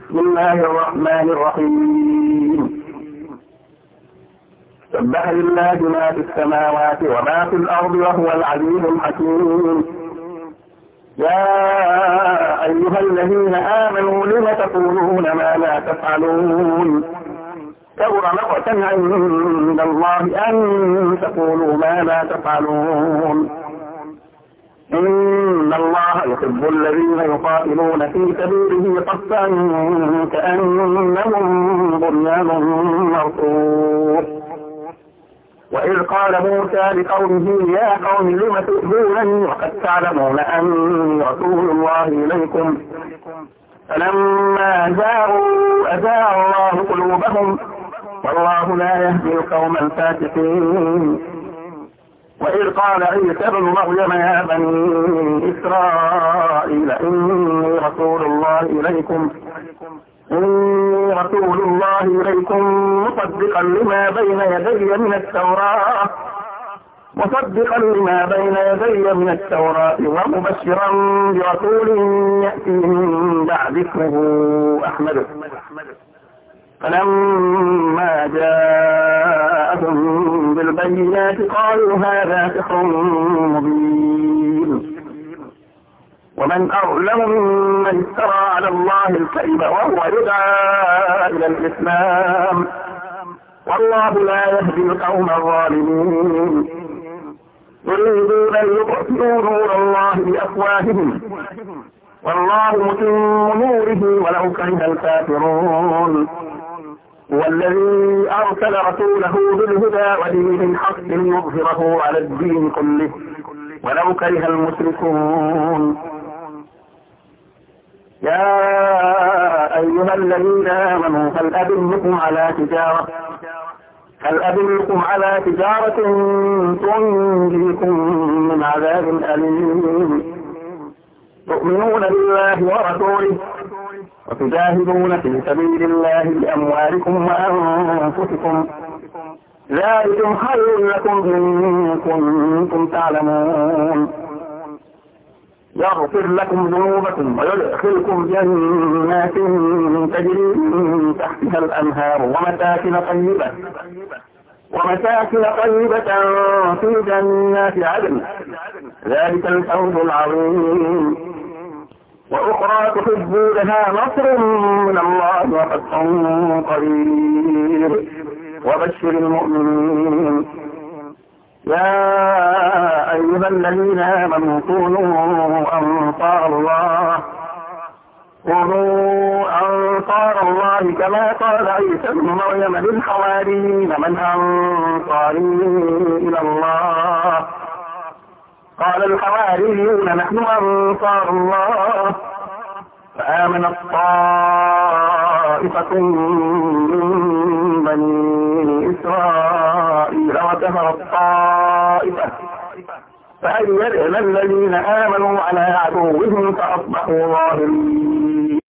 بسم الله الرحمن الرحيم. سبح لله ما في السماوات وما في الأرض وهو العزيز الحكيم. يا أيها الذين آمنوا لم تقولون ما لا تفعلون كبر مقتا عند الله أن تقولوا ما لا تفعلون. إن الله يحب الذين يقاتلون في سبيله صفا كأنهم بنيان مرصوص. وإذ قال موسى لقومه يا قوم لم تؤذونني وقد تعلمون أني رسول الله إليكم فلما جاءوا أزاغ الله قلوبهم والله لا يهدي القوم الفاسقين. وإذ قال عيسى ابن مريم يا بني إسرائيل إني رسول الله إليكم مصدقا لما بين يدي من التوراة ومبشرا برسول يأتي من بعد اسمه أحمد. فلما جاءهم بالبينات قالوا هذا سحر مبين. ومن أظلم ممن افترى على الله الكذب وهو يدعى إلى الإسلام والله لا يهدي القوم الظالمين. يريدون أن يطفئوا نور الله بأفواههم والله متم نوره ولو كره الكافرون. هو الذي أرسل رسوله بالهدى ودين الحق ليظهره على الدين كله ولو كره المشركون. يا أيها الذين آمنوا هل أدلكم على تجارة تنجيكم من عذاب أليم تؤمنون بالله ورسوله وتجاهدون في سبيل الله بأموالكم وأنفسكم ذلكم خير لكم إن كنتم تعلمون. يغفر لكم ذنوبكم ويدخلكم جنات تجري من تحتها الأنهار ومساكن طيبة في جنات عدن ذلك الفوز العظيم. وأخرى تحبونها نصر من الله وفتح قريب وبشر المؤمنين. يا أيها الذين آمنوا كونوا أنصار الله كما قال عيسى ابن مريم للحواريين من أنصاري إلى الله قال الحواريون نحن أنصار الله. فآمنت طائفة من بني إسرائيل وكفرت طائفة فأيدنا الذين آمنوا على عدوهم فأصبحوا ظاهرين.